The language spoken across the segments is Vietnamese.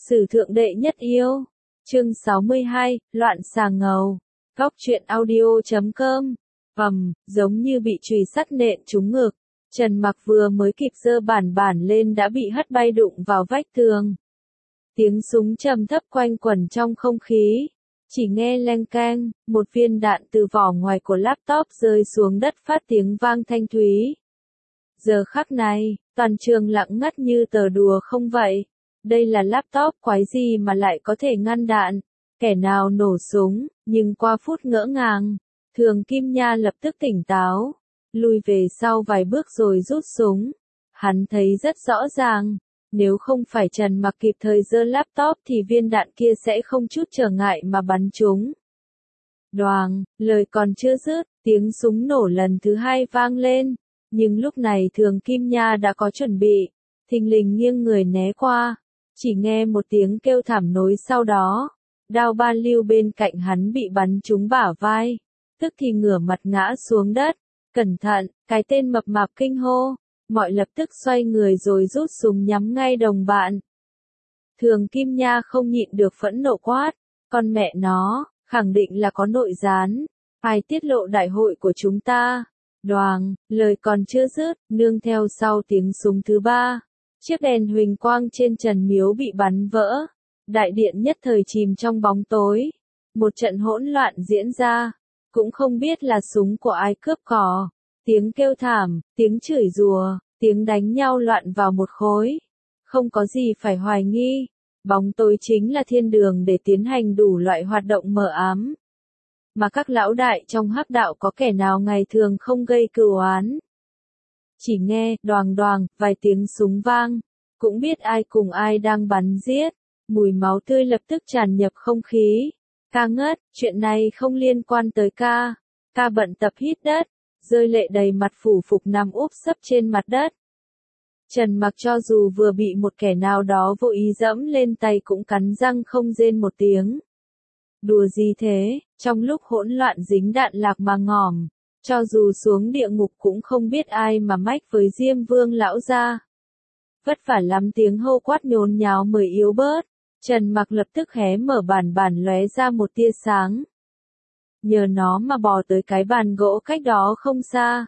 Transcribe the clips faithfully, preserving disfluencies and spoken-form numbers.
Sử thượng đệ nhất yêu. Chương sáu mươi hai, loạn xà ngầu. Góc truyện audio chấm com. Ầm, giống như bị chùy sắt nện trúng ngực. Trần Mặc vừa mới kịp giơ bản bản lên đã bị hất bay đụng vào vách tường. Tiếng súng trầm thấp quanh quẩn trong không khí. Chỉ nghe leng keng, một viên đạn từ vỏ ngoài của laptop rơi xuống đất phát tiếng vang thanh thúy. Giờ khắc này, toàn trường lặng ngắt như tờ đùa không vậy. Đây là laptop quái gì mà lại có thể ngăn đạn? Kẻ nào nổ súng? Nhưng qua phút ngỡ ngàng, Thường Kim Nha lập tức tỉnh táo, lùi về sau vài bước rồi rút súng. Hắn thấy rất rõ ràng, nếu không phải Trần Mặc kịp thời giơ laptop thì viên đạn kia sẽ không chút trở ngại mà bắn trúng. Đoàng, lời còn chưa dứt, tiếng súng nổ lần thứ hai vang lên. Nhưng lúc này Thường Kim Nha đã có chuẩn bị, thình lình nghiêng người né qua. Chỉ nghe một tiếng kêu thảm nối sau đó, đao ba lưu bên cạnh hắn bị bắn trúng bả vai, tức thì ngửa mặt ngã xuống đất. Cẩn thận, cái tên mập mạp kinh hô, mọi lập tức xoay người rồi rút súng nhắm ngay đồng bạn. Thường Kim Nha không nhịn được phẫn nộ quát, con mẹ nó, khẳng định là có nội gián, ai tiết lộ đại hội của chúng ta. Đoàng, lời còn chưa dứt, nương theo sau tiếng súng thứ ba. Chiếc đèn huỳnh quang trên trần miếu bị bắn vỡ, đại điện nhất thời chìm trong bóng tối. Một trận hỗn loạn diễn ra, cũng không biết là súng của ai cướp cò. Tiếng kêu thảm, tiếng chửi rủa, tiếng đánh nhau loạn vào một khối. Không có gì phải hoài nghi, bóng tối chính là thiên đường để tiến hành đủ loại hoạt động mờ ám. Mà các lão đại trong hắc đạo có kẻ nào ngày thường không gây cừu oán. Chỉ nghe, đoàng đoàng, vài tiếng súng vang, cũng biết ai cùng ai đang bắn giết, mùi máu tươi lập tức tràn nhập không khí. Ca ngất, chuyện này không liên quan tới ca, ca bận tập hít đất, rơi lệ đầy mặt phủ phục nằm úp sấp trên mặt đất. Trần Mặc cho dù vừa bị một kẻ nào đó vô ý dẫm lên tay cũng cắn răng không rên một tiếng. Đùa gì thế, trong lúc hỗn loạn dính đạn lạc mà ngỏm. Cho dù xuống địa ngục cũng không biết ai mà mách với Diêm Vương lão gia. Vất vả lắm tiếng hô quát nhốn nháo mới yếu bớt. Trần Mặc lập tức hé mở bản bản lóe ra một tia sáng. Nhờ nó mà bò tới cái bàn gỗ cách đó không xa.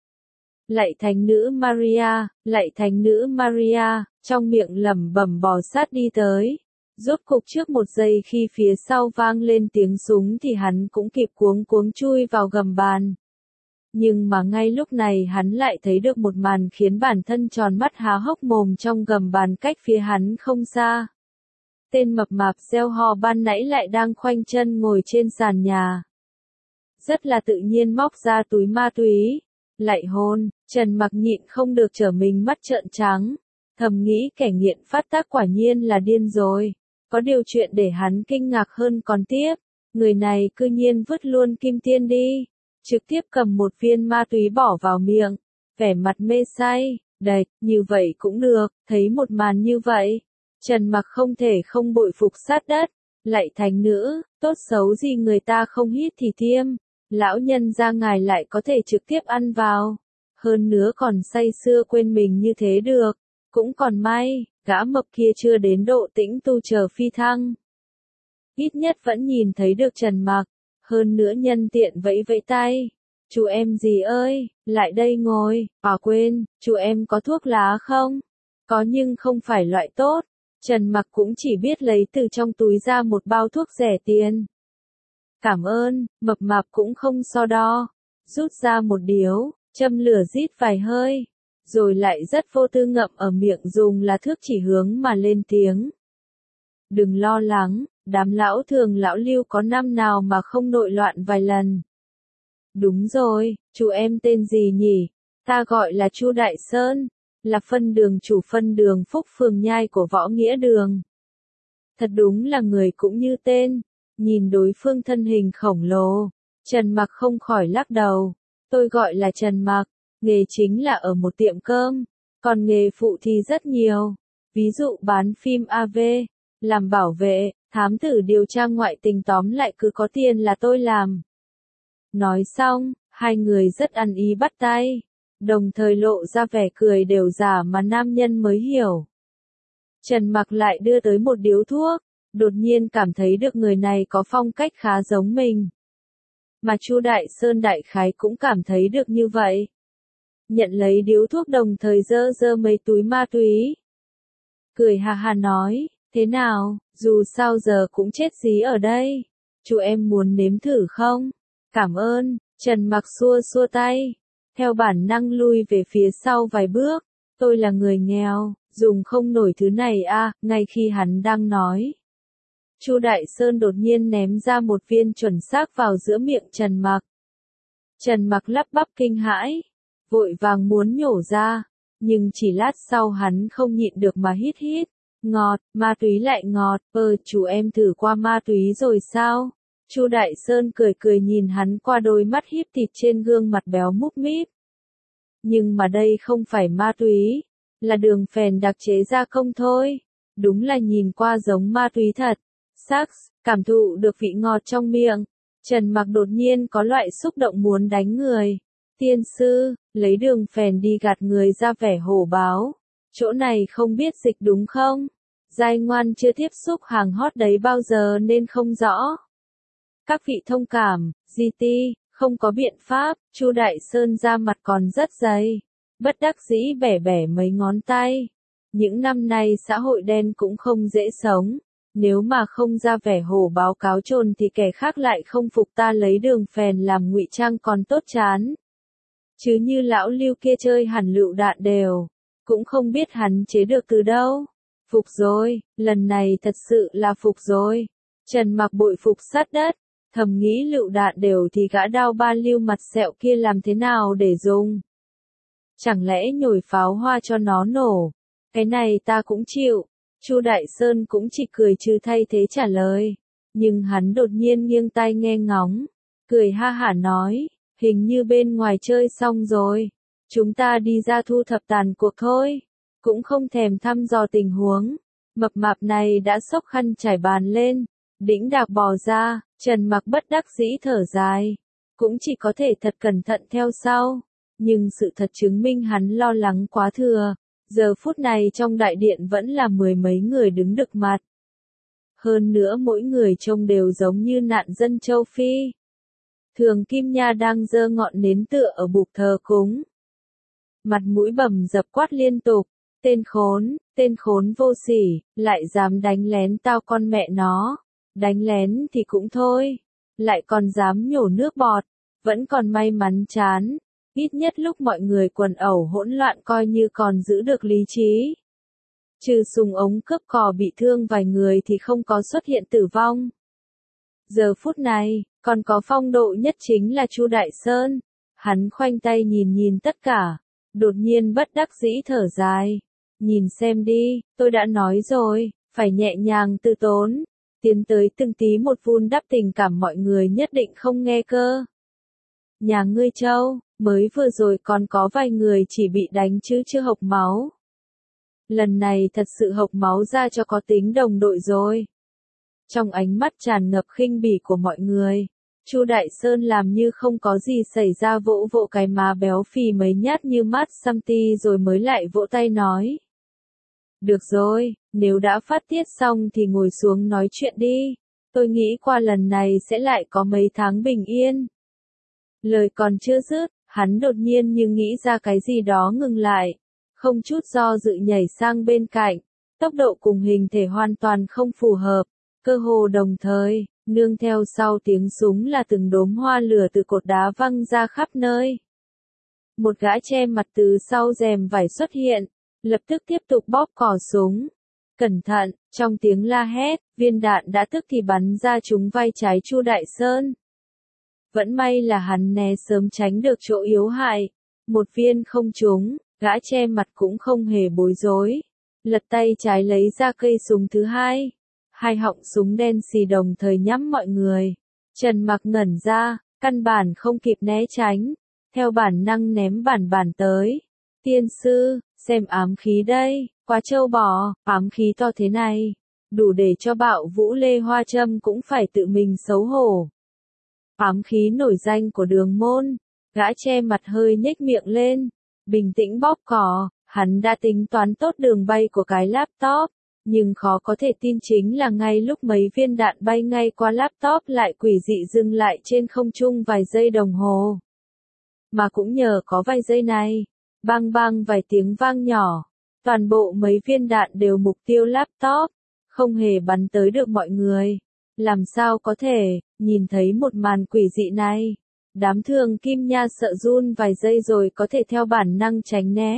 Lạy thánh nữ Maria, lạy thánh nữ Maria, trong miệng lẩm bẩm bò sát đi tới. Rốt cục trước một giây khi phía sau vang lên tiếng súng thì hắn cũng kịp cuống cuống chui vào gầm bàn. Nhưng mà ngay lúc này hắn lại thấy được một màn khiến bản thân tròn mắt há hốc mồm trong gầm bàn cách phía hắn không xa. Tên mập mạp gieo hò ban nãy lại đang khoanh chân ngồi trên sàn nhà. Rất là tự nhiên móc ra túi ma túy. Lạy hôn, Trần Mặc nhịn không được trở mình mắt trợn trắng. Thầm nghĩ kẻ nghiện phát tác quả nhiên là điên rồi. Có điều chuyện để hắn kinh ngạc hơn còn tiếp. Người này cư nhiên vứt luôn kim tiên đi. Trực tiếp cầm một viên ma túy bỏ vào miệng. Vẻ mặt mê say, đạch, như vậy cũng được. Thấy một màn như vậy, Trần Mặc không thể không bội phục sát đất. Lạy thánh nữ, tốt xấu gì người ta không hít thì tiêm. Lão nhân ra ngài lại có thể trực tiếp ăn vào. Hơn nữa còn say sưa quên mình như thế được. Cũng còn may, gã mập kia chưa đến độ tĩnh tu chờ phi thăng. Ít nhất vẫn nhìn thấy được Trần Mặc. Hơn nữa nhân tiện vẫy vẫy tay. Chú em gì ơi, lại đây ngồi. À quên, chú em có thuốc lá không? Có nhưng không phải loại tốt. Trần Mặc cũng chỉ biết lấy từ trong túi ra một bao thuốc rẻ tiền. Cảm ơn, mập mạp cũng không so đo. Rút ra một điếu, châm lửa rít vài hơi. Rồi lại rất vô tư ngậm ở miệng dùng là thước chỉ hướng mà lên tiếng. Đừng lo lắng, đám lão Thường lão Lưu có năm nào mà không nội loạn vài lần. Đúng rồi, chú em tên gì nhỉ? Ta gọi là Chu Đại Sơn, là phân đường chủ phân đường Phúc Phường Nhai của Võ Nghĩa Đường. Thật đúng là người cũng như tên. Nhìn đối phương thân hình khổng lồ, Trần Mặc không khỏi lắc đầu. Tôi gọi là Trần Mặc, nghề chính là ở một tiệm cơm, còn nghề phụ thì rất nhiều. Ví dụ bán phim a vê, làm bảo vệ, thám tử điều tra ngoại tình, tóm lại cứ có tiền là tôi làm. Nói xong, hai người rất ăn ý bắt tay, đồng thời lộ ra vẻ cười đều giả mà nam nhân mới hiểu. Trần Mặc lại đưa tới một điếu thuốc, đột nhiên cảm thấy được người này có phong cách khá giống mình. Mà Chu Đại Sơn đại khái cũng cảm thấy được như vậy. Nhận lấy điếu thuốc đồng thời dơ dơ mấy túi ma túy. Cười hà hà nói, thế nào, dù sao giờ cũng chết dí ở đây. Chú em muốn nếm thử không? Cảm ơn, Trần Mặc xua xua tay. Theo bản năng lui về phía sau vài bước. Tôi là người nghèo, dùng không nổi thứ này à, ngay khi hắn đang nói. Chu Đại Sơn đột nhiên ném ra một viên chuẩn xác vào giữa miệng Trần Mặc. Trần Mặc lắp bắp kinh hãi, vội vàng muốn nhổ ra, nhưng chỉ lát sau hắn không nhịn được mà hít hít. Ngọt, ma túy lại ngọt, ơ, chú em thử qua ma túy rồi sao? Chu Đại Sơn cười cười nhìn hắn qua đôi mắt híp thịt trên gương mặt béo múp míp. Nhưng mà đây không phải ma túy, là đường phèn đặc chế gia công thôi. Đúng là nhìn qua giống ma túy thật. Sax, cảm thụ được vị ngọt trong miệng. Trần Mặc đột nhiên có loại xúc động muốn đánh người. Tiên sư, lấy đường phèn đi gạt người ra vẻ hổ báo. Chỗ này không biết dịch đúng không? Giai ngoan chưa tiếp xúc hàng hot đấy bao giờ nên không rõ. Các vị thông cảm, giê tê, không có biện pháp, Chu Đại Sơn ra mặt còn rất dày. Bất đắc dĩ bẻ bẻ mấy ngón tay. Những năm nay xã hội đen cũng không dễ sống. Nếu mà không ra vẻ hổ báo cáo trồn thì kẻ khác lại không phục ta lấy đường phèn làm ngụy trang còn tốt chán. Chứ như lão Lưu kia chơi hẳn lựu đạn đều. Cũng không biết hắn chế được từ đâu. Phục rồi, lần này thật sự là phục rồi. Trần Mặc bội phục sát đất. Thầm nghĩ lựu đạn đều thì gã đao ba lưu mặt sẹo kia làm thế nào để dùng. Chẳng lẽ nhồi pháo hoa cho nó nổ. Cái này ta cũng chịu. Chu Đại Sơn cũng chỉ cười trừ thay thế trả lời. Nhưng hắn đột nhiên nghiêng tai nghe ngóng. Cười ha hả nói. Hình như bên ngoài chơi xong rồi. Chúng ta đi ra thu thập tàn cuộc thôi. Cũng không thèm thăm dò tình huống. Mập mạp này đã xốc khăn trải bàn lên. Đĩnh đạc bò ra. Trần Mặc bất đắc dĩ thở dài. Cũng chỉ có thể thật cẩn thận theo sau. Nhưng sự thật chứng minh hắn lo lắng quá thừa. Giờ phút này trong đại điện vẫn là mười mấy người đứng đực mặt. Hơn nữa mỗi người trông đều giống như nạn dân châu Phi. Thường Kim Nha đang giơ ngọn nến tựa ở bục thờ cúng. Mặt mũi bầm dập quát liên tục. Tên khốn, tên khốn vô sỉ, lại dám đánh lén tao con mẹ nó. Đánh lén thì cũng thôi. Lại còn dám nhổ nước bọt. Vẫn còn may mắn chán. Ít nhất lúc mọi người quần ẩu hỗn loạn coi như còn giữ được lý trí. Trừ súng ống cướp cò bị thương vài người thì không có xuất hiện tử vong. Giờ phút này, còn có phong độ nhất chính là Chu Đại Sơn. Hắn khoanh tay nhìn nhìn tất cả. Đột nhiên bất đắc dĩ thở dài. Nhìn xem đi, tôi đã nói rồi, phải nhẹ nhàng từ tốn. Tiến tới từng tí một vun đắp tình cảm mọi người nhất định không nghe cơ. Nhà ngươi Châu, mới vừa rồi còn có vài người chỉ bị đánh chứ chưa hộc máu. Lần này thật sự hộc máu ra cho có tính đồng đội rồi. Trong ánh mắt tràn ngập khinh bỉ của mọi người, Chu Đại Sơn làm như không có gì xảy ra vỗ vỗ cái má béo phì mấy nhát như mắt xăm ti rồi mới lại vỗ tay nói. Được rồi, nếu đã phát tiết xong thì ngồi xuống nói chuyện đi. Tôi nghĩ qua lần này sẽ lại có mấy tháng bình yên. Lời còn chưa dứt, hắn đột nhiên như nghĩ ra cái gì đó ngừng lại. Không chút do dự nhảy sang bên cạnh. Tốc độ cùng hình thể hoàn toàn không phù hợp. Cơ hồ đồng thời, nương theo sau tiếng súng là từng đốm hoa lửa từ cột đá văng ra khắp nơi. Một gã che mặt từ sau rèm vải xuất hiện. Lập tức tiếp tục bóp cò súng. Cẩn thận, trong tiếng la hét, viên đạn đã tức thì bắn ra trúng vai trái Chu Đại Sơn. Vẫn may là hắn né sớm tránh được chỗ yếu hại. Một viên không trúng, gã che mặt cũng không hề bối rối. Lật tay trái lấy ra cây súng thứ hai. Hai họng súng đen xì đồng thời nhắm mọi người. Trần Mặc ngẩn ra, căn bản không kịp né tránh. Theo bản năng ném bản bản tới. Tiên sư, xem ám khí đây, quá trâu bò, ám khí to thế này. Đủ để cho Bạo Vũ Lê Hoa Trâm cũng phải tự mình xấu hổ. Ám khí nổi danh của Đường Môn. Gã che mặt hơi nhếch miệng lên. Bình tĩnh bóp cò, hắn đã tính toán tốt đường bay của cái laptop. Nhưng khó có thể tin chính là ngay lúc mấy viên đạn bay ngay qua laptop lại quỷ dị dừng lại trên không trung vài giây đồng hồ. Mà cũng nhờ có vài giây này, bang bang vài tiếng vang nhỏ, toàn bộ mấy viên đạn đều mục tiêu laptop, không hề bắn tới được mọi người. Làm sao có thể, nhìn thấy một màn quỷ dị này, đám thường Kim Nha sợ run vài giây rồi có thể theo bản năng tránh né.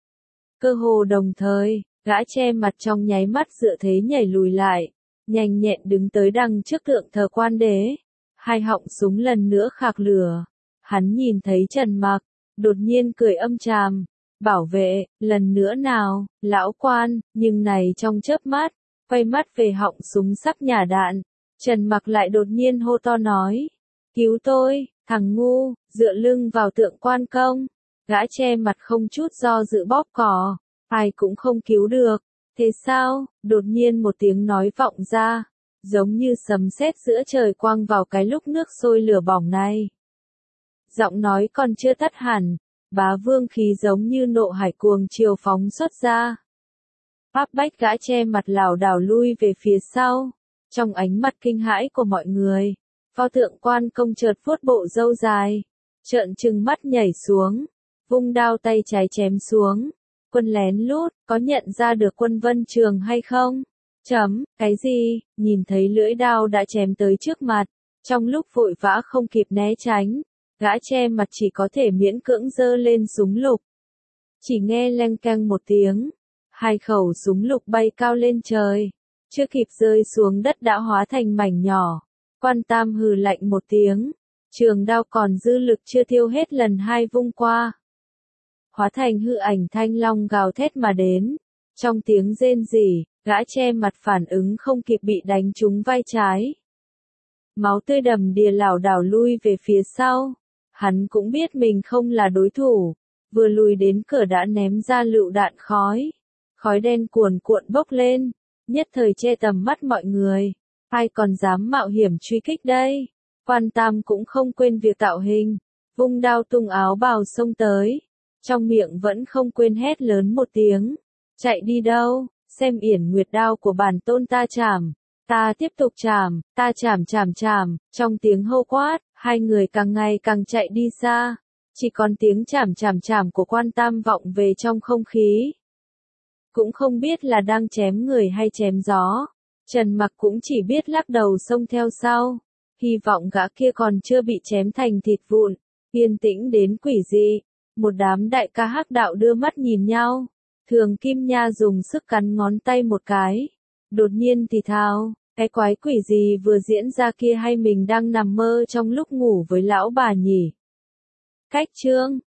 Cơ hồ đồng thời, gã che mặt trong nháy mắt dựa thế nhảy lùi lại, nhanh nhẹn đứng tới đằng trước tượng thờ quan đế, hai họng súng lần nữa khạc lửa. Hắn nhìn thấy Trần Mặc, đột nhiên cười âm tràm, bảo vệ, lần nữa nào, lão quan, nhưng này trong chớp mắt, quay mắt về họng súng sắp nhả đạn, Trần Mặc lại đột nhiên hô to nói, cứu tôi, thằng ngu, dựa lưng vào tượng quan công, gã che mặt không chút do dự bóp cò, ai cũng không cứu được, thế sao, đột nhiên một tiếng nói vọng ra, giống như sấm sét giữa trời quang vào cái lúc nước sôi lửa bỏng này. Giọng nói còn chưa tắt hẳn, bá vương khí giống như nộ hải cuồng chiều phóng xuất ra. Áp bách gã che mặt lảo đảo lui về phía sau, trong ánh mắt kinh hãi của mọi người, pho tượng quan công chợt vuốt bộ râu dài, trợn trừng mắt nhảy xuống, vung đao tay trái chém xuống. Quân lén lút, có nhận ra được Quân Vân Trường hay không? Chấm, cái gì? Nhìn thấy lưỡi đao đã chém tới trước mặt, trong lúc vội vã không kịp né tránh, gã che mặt chỉ có thể miễn cưỡng giơ lên súng lục. Chỉ nghe leng keng một tiếng, hai khẩu súng lục bay cao lên trời, chưa kịp rơi xuống đất đã hóa thành mảnh nhỏ. Quan Tam hừ lạnh một tiếng, trường đao còn dư lực chưa tiêu hết lần hai vung qua, hóa thành hư ảnh thanh long gào thét mà đến. Trong tiếng rên rỉ, gã che mặt phản ứng không kịp bị đánh trúng vai trái. Máu tươi đầm đìa lảo đảo lui về phía sau. Hắn cũng biết mình không là đối thủ, vừa lùi đến cửa đã ném ra lựu đạn khói. Khói đen cuồn cuộn bốc lên, nhất thời che tầm mắt mọi người. Ai còn dám mạo hiểm truy kích đây? Quan Tam cũng không quên việc tạo hình, vung đao tung áo bào xông tới. Trong miệng vẫn không quên hét lớn một tiếng. Chạy đi đâu, xem yển nguyệt đao của bản tôn ta chảm. Ta tiếp tục chảm, ta chảm chảm chảm, trong tiếng hô quát, hai người càng ngày càng chạy đi xa. Chỉ còn tiếng chảm chảm chảm của Quan Tam vọng về trong không khí. Cũng không biết là đang chém người hay chém gió. Trần Mặc cũng chỉ biết lắc đầu xông theo sau. Hy vọng gã kia còn chưa bị chém thành thịt vụn. Yên tĩnh đến quỷ dị. Một đám đại ca hắc đạo đưa mắt nhìn nhau. Thường Kim Nha dùng sức cắn ngón tay một cái. Đột nhiên thì thào, cái quái quỷ gì vừa diễn ra kia hay mình đang nằm mơ trong lúc ngủ với lão bà nhỉ? Cách chương